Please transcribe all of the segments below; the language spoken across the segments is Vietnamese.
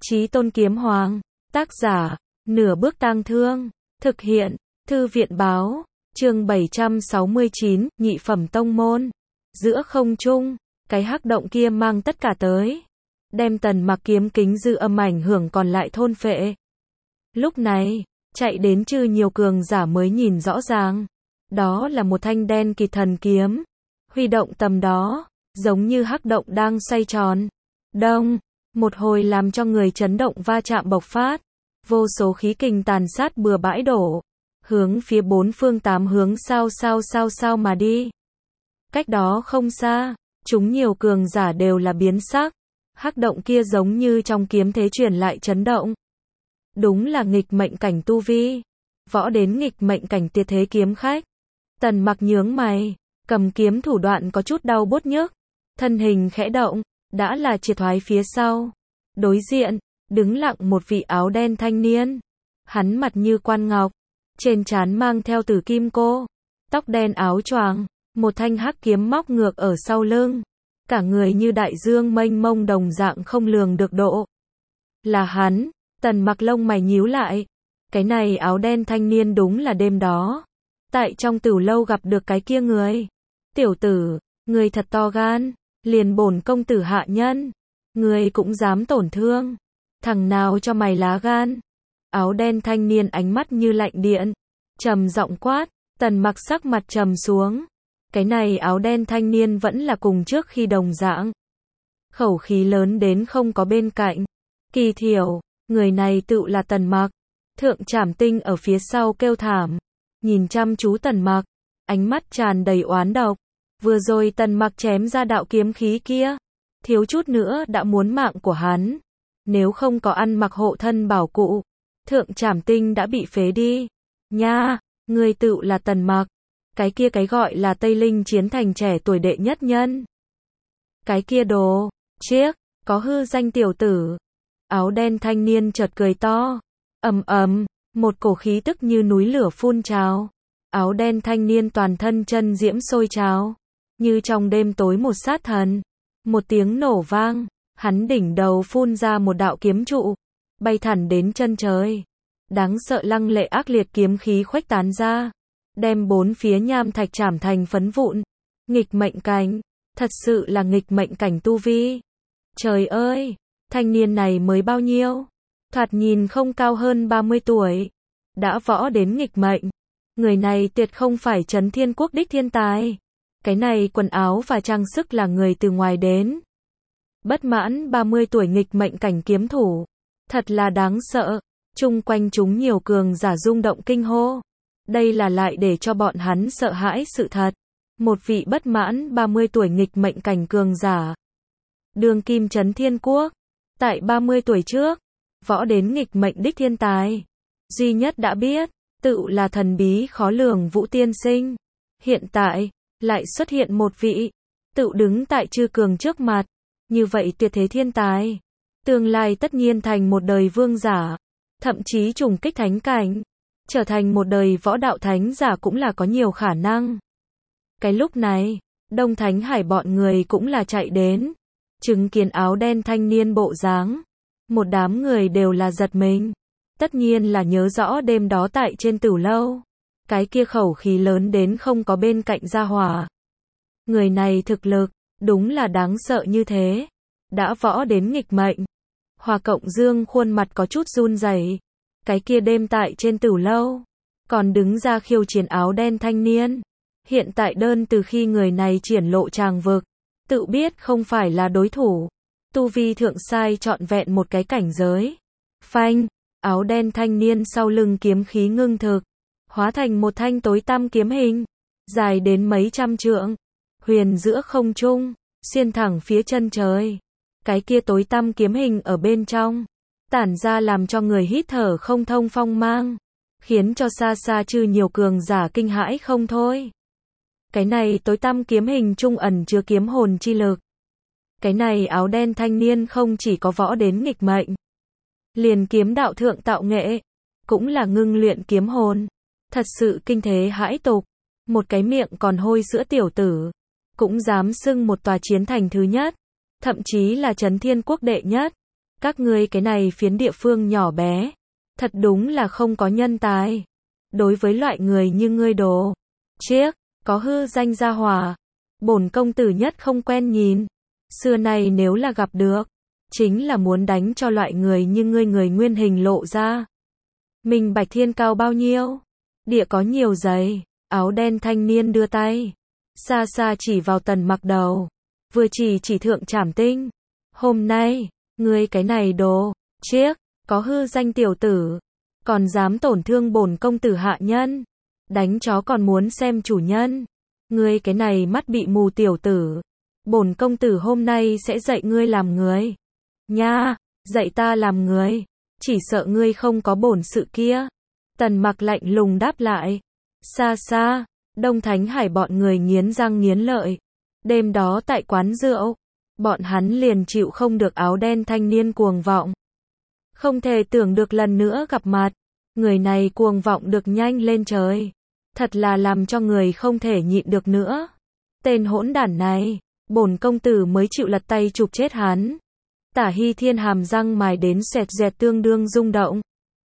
Chí Tôn Kiếm Hoàng, tác giả, Nửa Bước Tang Thương, thực hiện, Thư viện báo, chương 769, nhị phẩm tông môn. Giữa không trung, cái hắc động kia mang tất cả tới, đem Tần Mặc kiếm kính dư âm ảnh hưởng còn lại thôn phệ. Lúc này, chạy đến chư nhiều cường giả mới nhìn rõ ràng, đó là một thanh đen kịt thần kiếm, huy động tầm đó, giống như hắc động đang xoay tròn. Đông, một hồi làm cho người chấn động va chạm bộc phát, vô số khí kình tàn sát bừa bãi đổ, hướng phía bốn phương tám hướng sao mà đi. Cách đó không xa, chúng nhiều cường giả đều là biến sắc, hắc động kia giống như trong kiếm thế truyền lại chấn động. Đúng là nghịch mệnh cảnh tu vi, võ đến nghịch mệnh cảnh tuyệt thế kiếm khách. Tần Mặc nhướng mày, cầm kiếm thủ đoạn có chút đau bốt nhức, thân hình khẽ động, đã là triệt thoái phía sau. Đối diện, đứng lặng một vị áo đen thanh niên. Hắn mặt như quan ngọc, trên trán mang theo tử kim cô, tóc đen áo choàng, một thanh hắc kiếm móc ngược ở sau lưng. Cả người như đại dương mênh mông đồng dạng không lường được độ. Là hắn. Tần Mặc lông mày nhíu lại. Cái này áo đen thanh niên đúng là đêm đó tại trong tửu lâu gặp được cái kia người. Tiểu tử, người thật to gan, liền bổn công tử hạ nhân, người cũng dám tổn thương. Thằng nào cho mày lá gan? Áo đen thanh niên ánh mắt như lạnh điện, trầm giọng quát. Tần Mặc sắc mặt trầm xuống. Cái này áo đen thanh niên vẫn là cùng trước khi đồng dạng, khẩu khí lớn đến không có bên cạnh. Kỳ thiểu, người này tự là Tần Mặc. Thượng Trảm Tinh ở phía sau kêu thảm, nhìn chăm chú Tần Mặc, ánh mắt tràn đầy oán độc. Vừa rồi Tần Mặc chém ra đạo kiếm khí kia, thiếu chút nữa đã muốn mạng của hắn. Nếu không có ăn mặc hộ thân bảo cụ, Thượng Trảm Tinh đã bị phế đi. Nha, người tự là Tần Mặc, cái kia cái gọi là Tây Linh chiến thành trẻ tuổi đệ nhất nhân. Cái kia đồ, chiếc, có hư danh tiểu tử. Áo đen thanh niên chợt cười to, một cổ khí tức như núi lửa phun trào. Áo đen thanh niên toàn thân chân diễm sôi trào, như trong đêm tối một sát thần. Một tiếng nổ vang, hắn đỉnh đầu phun ra một đạo kiếm trụ, bay thẳng đến chân trời. Đáng sợ lăng lệ ác liệt kiếm khí khuếch tán ra, đem bốn phía nham thạch chảm thành phấn vụn. Nghịch mệnh cảnh, thật sự là nghịch mệnh cảnh tu vi. Trời ơi, thanh niên này mới bao nhiêu? Thoạt nhìn không cao hơn 30 tuổi, đã võ đến nghịch mệnh. Người này tuyệt không phải Trấn Thiên Quốc đích thiên tài. Cái này quần áo và trang sức là người từ ngoài đến. Bất mãn 30 tuổi nghịch mệnh cảnh kiếm thủ, thật là đáng sợ. Chung quanh chúng nhiều cường giả rung động kinh hô. Đây là lại để cho bọn hắn sợ hãi sự thật. Một vị bất mãn 30 tuổi nghịch mệnh cảnh cường giả, đương kim Trấn Thiên Quốc, tại 30 tuổi trước, võ đến nghịch mệnh đích thiên tài, duy nhất đã biết, tự là thần bí khó lường Vũ Tiên Sinh. Hiện tại, lại xuất hiện một vị, tự đứng tại chư cường trước mặt, như vậy tuyệt thế thiên tài, tương lai tất nhiên thành một đời vương giả, thậm chí trùng kích thánh cảnh, trở thành một đời võ đạo thánh giả cũng là có nhiều khả năng. Cái lúc này, Đông Thánh Hải bọn người cũng là chạy đến, chứng kiến áo đen thanh niên bộ dáng, một đám người đều là giật mình. Tất nhiên là nhớ rõ đêm đó tại trên tửu lâu, cái kia khẩu khí lớn đến không có bên cạnh gia hỏa. Người này thực lực, đúng là đáng sợ như thế, đã võ đến nghịch mệnh. Hòa Cộng Dương khuôn mặt có chút run rẩy. Cái kia đêm tại trên tửu lâu, còn đứng ra khiêu chiến áo đen thanh niên. Hiện tại đơn từ khi người này triển lộ tràng vực, tự biết không phải là đối thủ. Tu vi thượng sai trọn vẹn một cái cảnh giới. Phanh, áo đen thanh niên sau lưng kiếm khí ngưng thực, hóa thành một thanh tối tăm kiếm hình, dài đến mấy trăm trượng, huyền giữa không trung, xuyên thẳng phía chân trời. Cái kia tối tăm kiếm hình ở bên trong, tản ra làm cho người hít thở không thông phong mang, khiến cho xa xa chư nhiều cường giả kinh hãi không thôi. Cái này tối tăm kiếm hình trung ẩn chứa kiếm hồn chi lực. Cái này áo đen thanh niên không chỉ có võ đến nghịch mệnh, liền kiếm đạo thượng tạo nghệ, cũng là ngưng luyện kiếm hồn. Thật sự kinh thế hãi tục. Một cái miệng còn hôi sữa tiểu tử, cũng dám xưng một tòa chiến thành thứ nhất, thậm chí là Trấn Thiên Quốc đệ nhất. Các ngươi cái này phiến địa phương nhỏ bé, thật đúng là không có nhân tài. Đối với loại người như ngươi đồ, chiếc, có hư danh gia hỏa, bổn công tử nhất không quen nhìn. Xưa nay nếu là gặp được, chính là muốn đánh cho loại người như ngươi người nguyên hình lộ ra. Mình Bạch Thiên cao bao nhiêu? Địa có nhiều giày, áo đen thanh niên đưa tay. Xa xa chỉ vào Tần Mặc đầu. Vừa chỉ Thượng Trảm Tinh. Hôm nay, ngươi cái này đồ, chiếc, có hư danh tiểu tử. Còn dám tổn thương bổn công tử hạ nhân. Đánh chó còn muốn xem chủ nhân. Ngươi cái này mắt bị mù tiểu tử. Bổn công tử hôm nay sẽ dạy ngươi làm người. Nha, dạy ta làm người. Chỉ sợ ngươi không có bổn sự kia. Tần Mặc lạnh lùng đáp lại. Xa xa, Đông Thánh Hải bọn người nghiến răng nghiến lợi. Đêm đó tại quán rượu, bọn hắn liền chịu không được áo đen thanh niên cuồng vọng. Không thể tưởng được lần nữa gặp mặt. Người này cuồng vọng được nhanh lên trời. Thật là làm cho người không thể nhịn được nữa. Tên hỗn đản này, bổn công tử mới chịu lật tay chụp chết hắn. Tả Hy Thiên hàm răng mài đến xoẹt dẹt tương đương rung động.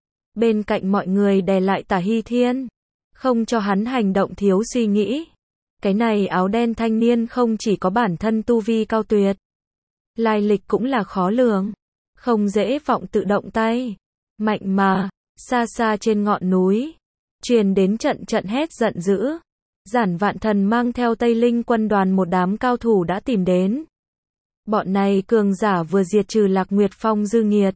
Bên cạnh mọi người đè lại Tả Hy Thiên, không cho hắn hành động thiếu suy nghĩ. Cái này áo đen thanh niên không chỉ có bản thân tu vi cao tuyệt, lai lịch cũng là khó lường, không dễ vọng tự động tay. Mạnh mà, xa xa trên ngọn núi, truyền đến trận trận hét giận dữ. Giản Vạn Thần mang theo Tây Linh quân đoàn một đám cao thủ đã tìm đến. Bọn này cường giả vừa diệt trừ Lạc Nguyệt Phong dư nghiệt,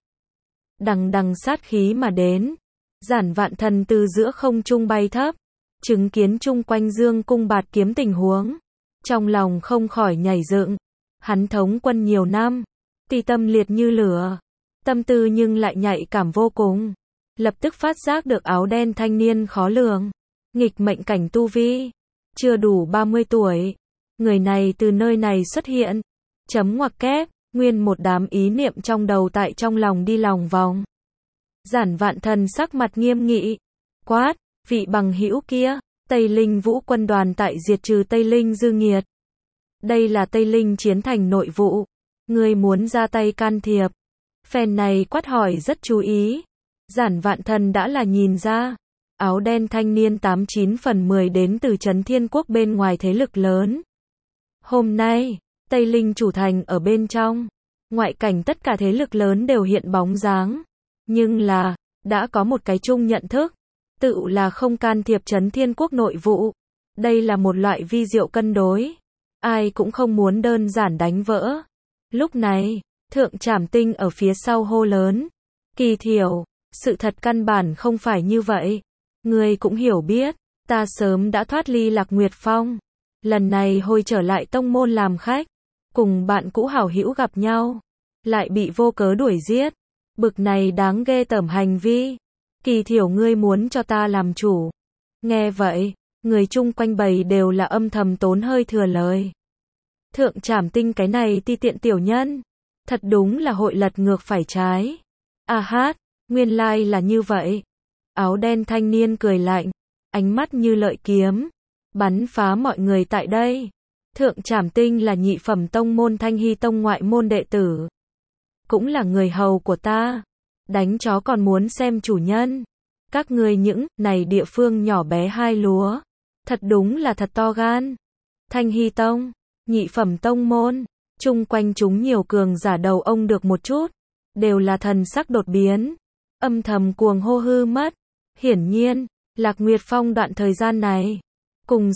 đằng đằng sát khí mà đến. Giản Vạn Thần từ giữa không trung bay thấp, chứng kiến chung quanh Dương cung bạt kiếm tình huống, trong lòng không khỏi nhảy dựng. Hắn thống quân nhiều năm, ti tâm liệt như lửa, tâm tư nhưng lại nhạy cảm vô cùng. Lập tức phát giác được áo đen thanh niên khó lường, nghịch mệnh cảnh tu vi, chưa đủ 30 tuổi. Người này từ nơi này xuất hiện, chấm ngoặc kép, nguyên một đám ý niệm trong đầu tại trong lòng đi lòng vòng. Giản Vạn Thần sắc mặt nghiêm nghị, quát, vị bằng hữu kia, Tây Linh Vũ quân đoàn tại diệt trừ Tây Linh dư nghiệt. Đây là Tây Linh chiến thành nội vụ, ngươi muốn ra tay can thiệp. Phen này quát hỏi rất chú ý. Giản Vạn Thần đã là nhìn ra, áo đen thanh niên 89 phần 10 đến từ Trấn Thiên Quốc bên ngoài thế lực lớn. Hôm nay, Tây Linh chủ thành ở bên trong, ngoại cảnh tất cả thế lực lớn đều hiện bóng dáng. Nhưng là, đã có một cái chung nhận thức, tự là không can thiệp Trấn Thiên Quốc nội vụ. Đây là một loại vi diệu cân đối. Ai cũng không muốn đơn giản đánh vỡ. Lúc này, Thượng Trảm Tinh ở phía sau hô lớn. Kỳ Thiểu, sự thật căn bản không phải như vậy. Ngươi cũng hiểu biết, ta sớm đã thoát ly Lạc Nguyệt Phong. Lần này hồi trở lại tông môn làm khách, cùng bạn cũ hảo hữu gặp nhau, lại bị vô cớ đuổi giết. Bực này đáng ghê tởm hành vi. Kỳ Thiểu, ngươi muốn cho ta làm chủ. Nghe vậy, người chung quanh bầy đều là âm thầm tốn hơi thừa lời. Thượng Trảm Tinh cái này ti tiện tiểu nhân, thật đúng là hội lật ngược phải trái. À hát, nguyên lai là như vậy. Áo đen thanh niên cười lạnh, ánh mắt như lợi kiếm, bắn phá mọi người tại đây. Thượng Trảm Tinh là nhị phẩm tông môn Thanh Hy Tông ngoại môn đệ tử, cũng là người hầu của ta. Đánh chó còn muốn xem chủ nhân. Các ngươi những này địa phương nhỏ bé hai lúa, thật đúng là thật to gan. Thanh Hy Tông, nhị phẩm tông môn, chung quanh chúng nhiều cường giả đầu ông được một chút, đều là thần sắc đột biến, âm thầm cuồng hô hư mất. Hiển nhiên, Lạc Nguyệt Phong đoạn thời gian này, cùng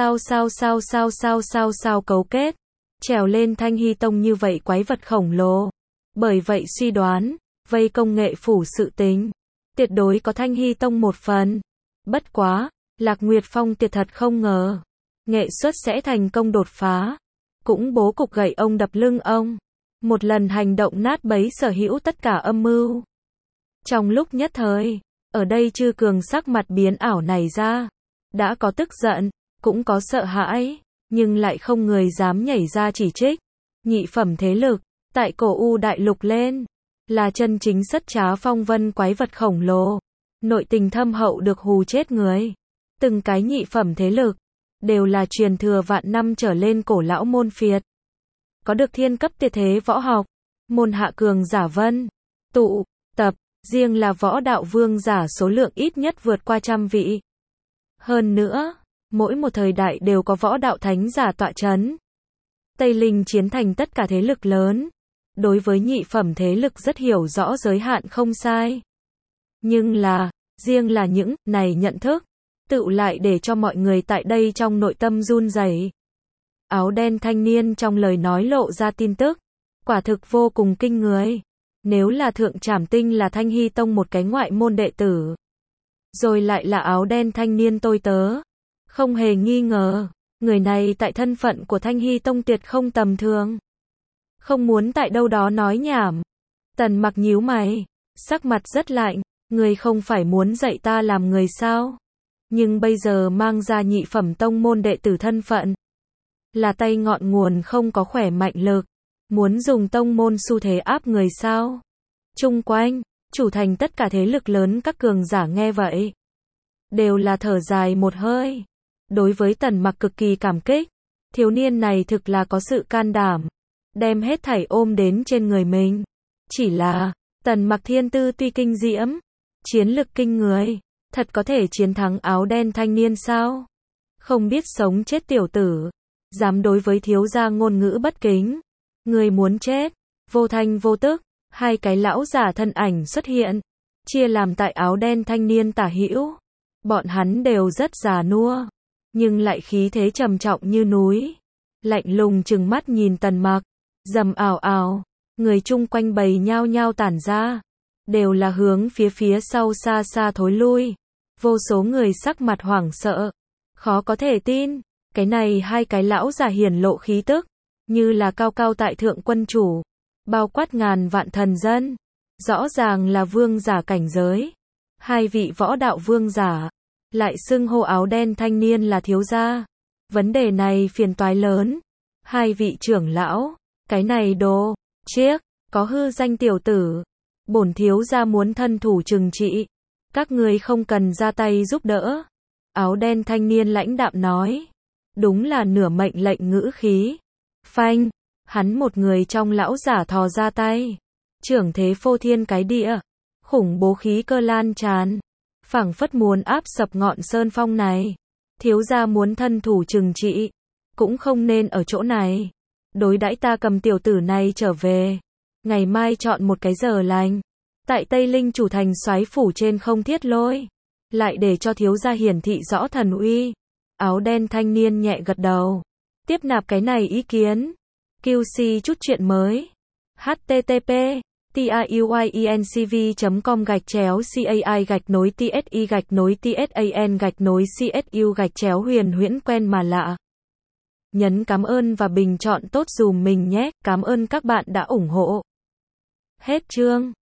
sao cấu kết, trèo lên Thanh Hy Tông như vậy quái vật khổng lồ. Bởi vậy suy đoán, vây công nghệ phủ sự tình, tuyệt đối có Thanh Hy Tông một phần. Bất quá, Lạc Nguyệt Phong tuyệt thật không ngờ, nghệ xuất sẽ thành công đột phá, cũng bố cục gậy ông đập lưng ông, một lần hành động nát bấy sở hữu tất cả âm mưu. Trong lúc nhất thời, ở đây Chư Cường sắc mặt biến ảo này ra, đã có tức giận, cũng có sợ hãi, nhưng lại không người dám nhảy ra chỉ trích. Nhị phẩm thế lực, tại cổ U đại lục lên, là chân chính sất trá phong vân quái vật khổng lồ, nội tình thâm hậu được hù chết người. Từng cái nhị phẩm thế lực, đều là truyền thừa vạn năm trở lên cổ lão môn phiệt, có được thiên cấp tuyệt thế võ học, môn hạ cường giả vân, tụ, tập, riêng là võ đạo vương giả số lượng ít nhất vượt qua 100 vị. Hơn nữa, mỗi một thời đại đều có võ đạo thánh giả tọa chấn. Tây Linh chiến thành tất cả thế lực lớn. Đối với nhị phẩm thế lực rất hiểu rõ giới hạn không sai. Nhưng là, riêng là những này nhận thức, tựu lại để cho mọi người tại đây trong nội tâm run rẩy. Áo đen thanh niên trong lời nói lộ ra tin tức, quả thực vô cùng kinh người. Nếu là Thượng Trảm Tinh là Thanh Hy Tông một cái ngoại môn đệ tử, rồi lại là áo đen thanh niên tôi tớ, không hề nghi ngờ, người này tại thân phận của Thanh Hy Tông tuyệt không tầm thường. Không muốn tại đâu đó nói nhảm. Tần Mặc nhíu mày, sắc mặt rất lạnh, người không phải muốn dạy ta làm người sao? Nhưng bây giờ mang ra nhị phẩm tông môn đệ tử thân phận, là tay ngọn nguồn không có khỏe mạnh lực, muốn dùng tông môn xu thế áp người sao? Chung quanh, chủ thành tất cả thế lực lớn các cường giả nghe vậy, đều là thở dài một hơi. Đối với Tần Mặc cực kỳ cảm kích, thiếu niên này thực là có sự can đảm, đem hết thảy ôm đến trên người mình. Chỉ là, Tần Mặc thiên tư tuy kinh diễm, chiến lực kinh người, thật có thể chiến thắng áo đen thanh niên sao? Không biết sống chết tiểu tử, dám đối với thiếu gia ngôn ngữ bất kính. Người muốn chết. Vô thanh vô tức, hai cái lão giả thân ảnh xuất hiện, chia làm tại áo đen thanh niên tả hữu. Bọn hắn đều rất già nua, nhưng lại khí thế trầm trọng như núi. Lạnh lùng trừng mắt nhìn Tần Mặc, rầm ào ào, người chung quanh bầy nhao nhao tản ra, đều là hướng phía sau xa xa thối lui. Vô số người sắc mặt hoảng sợ, khó có thể tin, cái này hai cái lão giả hiển lộ khí tức, như là cao cao tại thượng quân chủ, bao quát ngàn vạn thần dân, rõ ràng là vương giả cảnh giới. Hai vị võ đạo vương giả, lại xưng hô áo đen thanh niên là thiếu gia. Vấn đề này phiền toái lớn. Hai vị trưởng lão, cái này đồ, chiếc, có hư danh tiểu tử. Bổn thiếu gia muốn thân thủ trừng trị. Các ngươi không cần ra tay giúp đỡ. Áo đen thanh niên lãnh đạm nói. Đúng là nửa mệnh lệnh ngữ khí. Phanh, hắn một người trong lão giả thò ra tay. Trưởng thế phô thiên cái địa. Khủng bố khí cơ lan tràn. Phảng phất muốn áp sập ngọn sơn phong này. Thiếu gia muốn thân thủ trừng trị, cũng không nên ở chỗ này. Đối đãi ta cầm tiểu tử này trở về. Ngày mai chọn một cái giờ lành. Tại Tây Linh chủ thành soái phủ trên không thiết lôi. Lại để cho thiếu gia hiển thị rõ thần uy. Áo đen thanh niên nhẹ gật đầu. Tiếp nạp cái này ý kiến. QC chút chuyện mới. http tayuinc.com/cai-tsi-tsan-tsu-huyền huyễn quen mà lạ. Nhấn cảm ơn và bình chọn tốt dùm mình nhé. Cảm ơn các bạn đã ủng hộ. Hết chương.